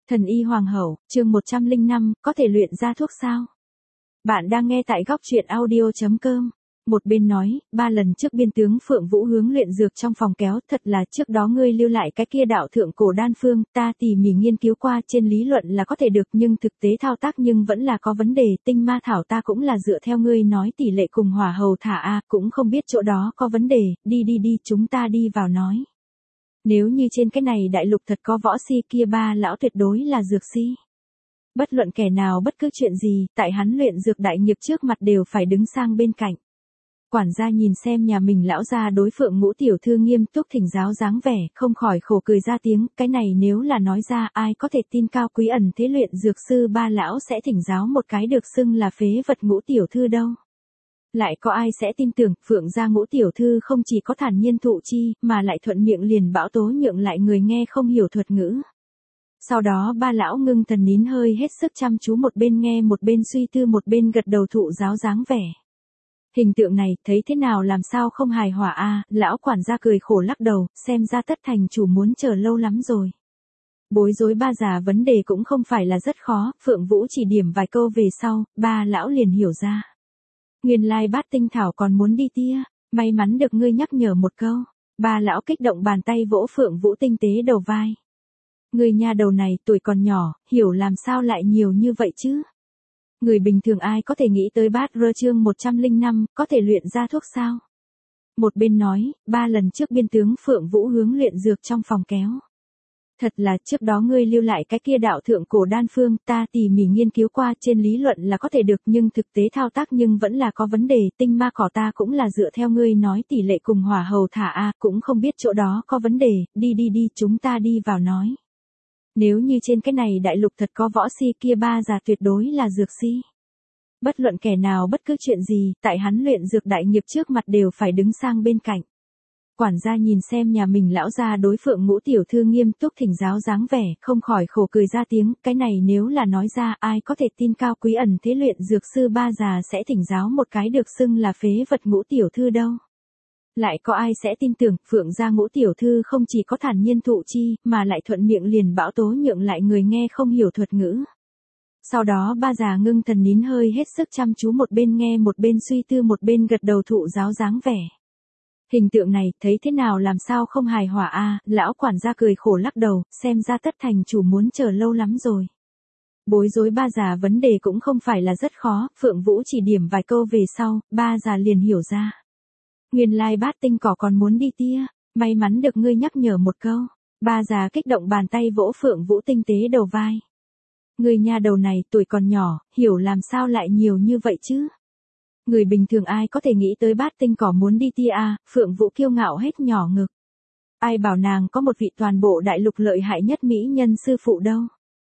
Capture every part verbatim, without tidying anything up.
Thần y hoàng hậu, chương một trăm lẻ năm, có thể luyện ra thuốc sao? Bạn đang nghe tại góc truyện audio chấm com. Một bên nói, ba lần trước biên tướng Phượng Vũ hướng luyện dược trong phòng kéo, thật là trước đó ngươi lưu lại cái kia đạo thượng cổ đan phương, ta tỉ mỉ nghiên cứu qua, trên lý luận là có thể được nhưng thực tế thao tác nhưng vẫn là có vấn đề, tinh ma thảo ta cũng là dựa theo ngươi nói tỷ lệ cùng hỏa hầu thả a, cũng không biết chỗ đó có vấn đề, đi đi đi chúng ta đi vào nói. Nếu như trên cái này đại lục thật có võ si kia ba lão tuyệt đối là dược si. Bất luận kẻ nào bất cứ chuyện gì, tại hắn luyện dược đại nghiệp trước mặt đều phải đứng sang bên cạnh. Quản gia nhìn xem nhà mình lão gia đối Phượng Ngũ tiểu thư nghiêm túc thỉnh giáo dáng vẻ, không khỏi khổ cười ra tiếng, cái này nếu là nói ra ai có thể tin cao quý ẩn thế luyện dược sư ba lão sẽ thỉnh giáo một cái được xưng là phế vật Ngũ tiểu thư đâu. Lại có ai sẽ tin tưởng, Phượng gia Ngũ tiểu thư không chỉ có thản nhiên thụ chi, mà lại thuận miệng liền bão tố nhượng lại người nghe không hiểu thuật ngữ. Sau đó ba lão ngưng thần nín hơi hết sức chăm chú một bên nghe một bên suy tư một bên gật đầu thụ giáo dáng vẻ. Hình tượng này, thấy thế nào làm sao không hài hòa a, lão quản gia cười khổ lắc đầu, xem ra tất thành chủ muốn chờ lâu lắm rồi. Bối rối ba già vấn đề cũng không phải là rất khó, Phượng Vũ chỉ điểm vài câu về sau, ba lão liền hiểu ra. Nguyên lai bát tinh thảo còn muốn đi tia, may mắn được ngươi nhắc nhở một câu. Ba lão kích động bàn tay vỗ Phượng Vũ tinh tế đầu vai. Người nhà đầu này tuổi còn nhỏ, hiểu làm sao lại nhiều như vậy chứ? Người bình thường ai có thể nghĩ tới bát rơ chương một trăm lẻ năm, có thể luyện ra thuốc sao? Một bên nói, ba lần trước biên tướng Phượng Vũ hướng luyện dược trong phòng kéo. Thật là trước đó ngươi lưu lại cái kia đạo thượng cổ đan phương, ta tỉ mỉ nghiên cứu qua, trên lý luận là có thể được nhưng thực tế thao tác nhưng vẫn là có vấn đề, tinh ma cỏ ta cũng là dựa theo ngươi nói tỷ lệ cùng hỏa hầu thả a, cũng không biết chỗ đó có vấn đề, đi đi đi chúng ta đi vào nói. Nếu như trên cái này đại lục thật có võ si kia ba già tuyệt đối là dược si. Bất luận kẻ nào bất cứ chuyện gì, tại hắn luyện dược đại nghiệp trước mặt đều phải đứng sang bên cạnh. Quản gia nhìn xem nhà mình lão gia đối Phượng Ngũ tiểu thư nghiêm túc thỉnh giáo dáng vẻ, không khỏi khổ cười ra tiếng, cái này nếu là nói ra ai có thể tin cao quý ẩn thế luyện dược sư ba già sẽ thỉnh giáo một cái được xưng là phế vật Ngũ tiểu thư đâu. Lại có ai sẽ tin tưởng, Phượng gia Ngũ tiểu thư không chỉ có thản nhiên thụ chi, mà lại thuận miệng liền bão tố nhượng lại người nghe không hiểu thuật ngữ. Sau đó ba già ngưng thần nín hơi hết sức chăm chú một bên nghe một bên suy tư một bên gật đầu thụ giáo dáng vẻ. Hình tượng này, thấy thế nào làm sao không hài hòa a, lão quản gia cười khổ lắc đầu, xem ra tất thành chủ muốn chờ lâu lắm rồi. Bối rối ba già vấn đề cũng không phải là rất khó, Phượng Vũ chỉ điểm vài câu về sau, ba già liền hiểu ra. Nguyên lai bát tinh cỏ còn muốn đi tia, may mắn được ngươi nhắc nhở một câu. Ba già kích động bàn tay vỗ Phượng Vũ tinh tế đầu vai. Người nhà đầu này tuổi còn nhỏ, hiểu làm sao lại nhiều như vậy chứ? Người bình thường ai có thể nghĩ tới bát tinh cỏ muốn đi tia a, Phượng Vũ kiêu ngạo hết nhỏ ngực. Ai bảo nàng có một vị toàn bộ đại lục lợi hại nhất mỹ nhân sư phụ đâu.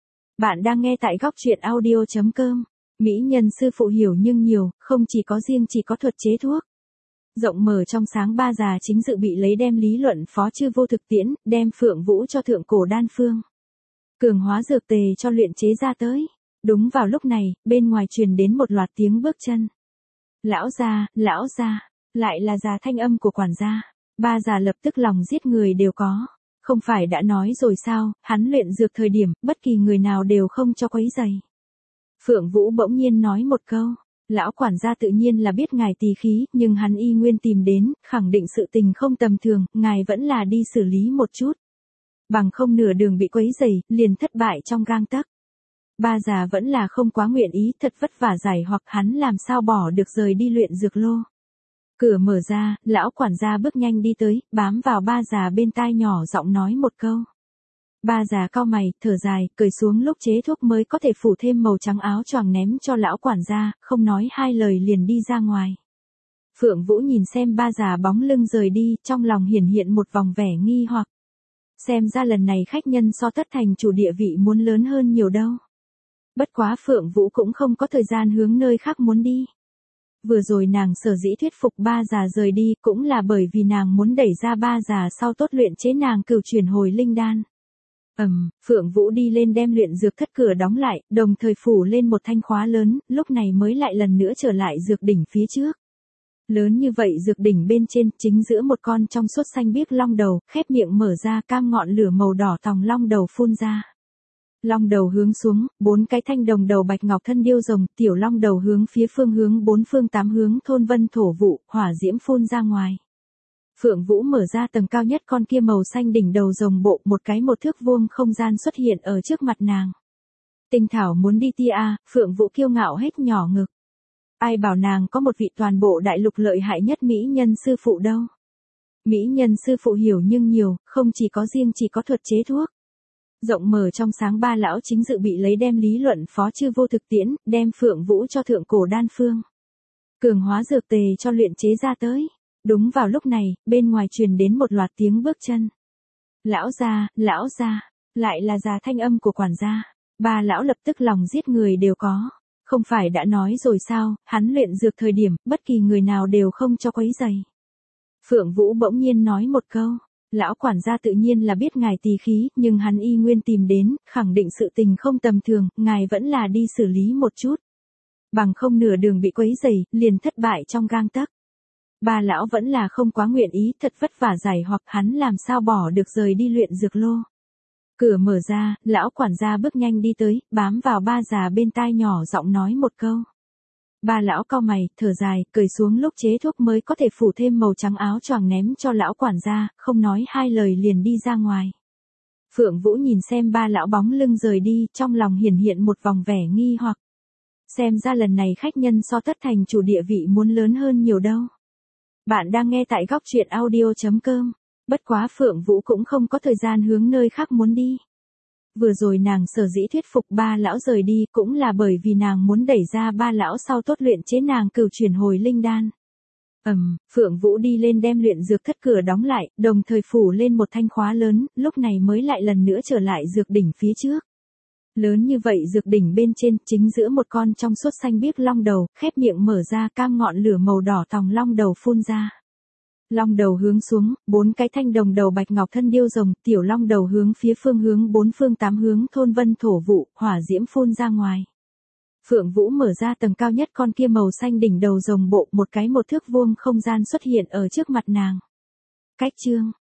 Bạn đang nghe tại góc truyện audio chấm com. Mỹ nhân sư phụ hiểu nhưng nhiều, không chỉ có riêng chỉ có thuật chế thuốc. Rộng mở trong sáng ba già chính dự bị lấy đem lý luận phó chư vô thực tiễn, đem Phượng Vũ cho thượng cổ đan phương. Cường hóa dược tề cho luyện chế ra tới. Đúng vào lúc này, bên ngoài truyền đến một loạt tiếng bước chân. Lão gia, lão gia, lại là già thanh âm của quản gia. Ba già lập tức lòng giết người đều có. Không phải đã nói rồi sao, hắn luyện dược thời điểm, bất kỳ người nào đều không cho quấy rầy. Phượng Vũ bỗng nhiên nói một câu. Lão quản gia tự nhiên là biết ngài tỳ khí, nhưng hắn y nguyên tìm đến, khẳng định sự tình không tầm thường, ngài vẫn là đi xử lý một chút. Bằng không nửa đường bị quấy rầy, liền thất bại trong gang tấc. Ba già vẫn là không quá nguyện ý, thật vất vả giải hoặc hắn làm sao bỏ được rời đi luyện dược lô. Cửa mở ra, lão quản gia bước nhanh đi tới, bám vào ba già bên tai nhỏ giọng nói một câu. Ba già cau mày, thở dài, cởi xuống lúc chế thuốc mới có thể phủ thêm màu trắng áo choàng ném cho lão quản gia, không nói hai lời liền đi ra ngoài. Phượng Vũ nhìn xem ba già bóng lưng rời đi, trong lòng hiển hiện một vòng vẻ nghi hoặc. Xem ra lần này khách nhân so tất thành chủ địa vị muốn lớn hơn nhiều đâu. Bất quá Phượng Vũ cũng không có thời gian hướng nơi khác muốn đi. Vừa rồi nàng sở dĩ thuyết phục ba già rời đi cũng là bởi vì nàng muốn đẩy ra ba già sau tốt luyện chế nàng cửu chuyển hồi linh đan. Ầm, um, Phượng Vũ đi lên đem luyện dược thất cửa đóng lại, đồng thời phủ lên một thanh khóa lớn, lúc này mới lại lần nữa trở lại dược đỉnh phía trước. Lớn như vậy dược đỉnh bên trên, chính giữa một con trong suốt xanh biếc long đầu, khép miệng mở ra, cam ngọn lửa màu đỏ tòng long đầu phun ra. Long đầu hướng xuống, bốn cái thanh đồng đầu bạch ngọc thân điêu rồng, tiểu long đầu hướng phía phương hướng bốn phương tám hướng thôn vân thổ vụ, hỏa diễm phun ra ngoài. Phượng Vũ mở ra tầng cao nhất con kia màu xanh đỉnh đầu rồng bộ, một cái một thước vuông không gian xuất hiện ở trước mặt nàng. Tinh Thảo muốn đi tia a, Phượng Vũ kiêu ngạo hết nhỏ ngực. Ai bảo nàng có một vị toàn bộ đại lục lợi hại nhất mỹ nhân sư phụ đâu. Mỹ nhân sư phụ hiểu nhưng nhiều, không chỉ có riêng chỉ có thuật chế thuốc. Rộng mở trong sáng ba lão chính dự bị lấy đem lý luận phó chư vô thực tiễn, đem Phượng Vũ cho thượng cổ đan phương. Cường hóa dược tề cho luyện chế ra tới. Đúng vào lúc này, bên ngoài truyền đến một loạt tiếng bước chân. Lão gia, lão gia, lại là già thanh âm của quản gia. Ba lão lập tức lòng giết người đều có. Không phải đã nói rồi sao, hắn luyện dược thời điểm, bất kỳ người nào đều không cho quấy rầy. Phượng Vũ bỗng nhiên nói một câu. Lão quản gia tự nhiên là biết ngài tỳ khí, nhưng hắn y nguyên tìm đến, khẳng định sự tình không tầm thường, ngài vẫn là đi xử lý một chút. Bằng không nửa đường bị quấy rầy, liền thất bại trong gang tấc. Ba lão vẫn là không quá nguyện ý, thật vất vả giải hoặc hắn làm sao bỏ được rời đi luyện dược lô. Cửa mở ra, lão quản gia bước nhanh đi tới, bám vào ba già bên tai nhỏ giọng nói một câu. Ba lão cau mày, thở dài, cởi xuống lúc chế thuốc mới có thể phủ thêm màu trắng áo choàng ném cho lão quản gia, không nói hai lời liền đi ra ngoài. Phượng Vũ nhìn xem ba lão bóng lưng rời đi, trong lòng hiển hiện một vòng vẻ nghi hoặc. Xem ra lần này khách nhân so tất thành chủ địa vị muốn lớn hơn nhiều đâu. Bạn đang nghe tại góc truyện audio chấm com. Bất quá Phượng Vũ cũng không có thời gian hướng nơi khác muốn đi. Vừa rồi nàng sở dĩ thuyết phục ba lão rời đi cũng là bởi vì nàng muốn đẩy ra ba lão sau tốt luyện chế nàng cửu chuyển hồi linh đan. Ầm, um, Phượng Vũ đi lên đem luyện dược thất cửa đóng lại, đồng thời phủ lên một thanh khóa lớn, lúc này mới lại lần nữa trở lại dược đỉnh phía trước. Lớn như vậy dược đỉnh bên trên, chính giữa một con trong suốt xanh biếc long đầu, khép miệng mở ra, cam ngọn lửa màu đỏ tòng long đầu phun ra. Long đầu hướng xuống, bốn cái thanh đồng đầu bạch ngọc thân điêu rồng, tiểu long đầu hướng phía phương hướng bốn phương tám hướng thôn vân thổ vụ, hỏa diễm phun ra ngoài. Phượng Vũ mở ra tầng cao nhất con kia màu xanh đỉnh đầu rồng bộ, một cái một thước vuông không gian xuất hiện ở trước mặt nàng. Cách chương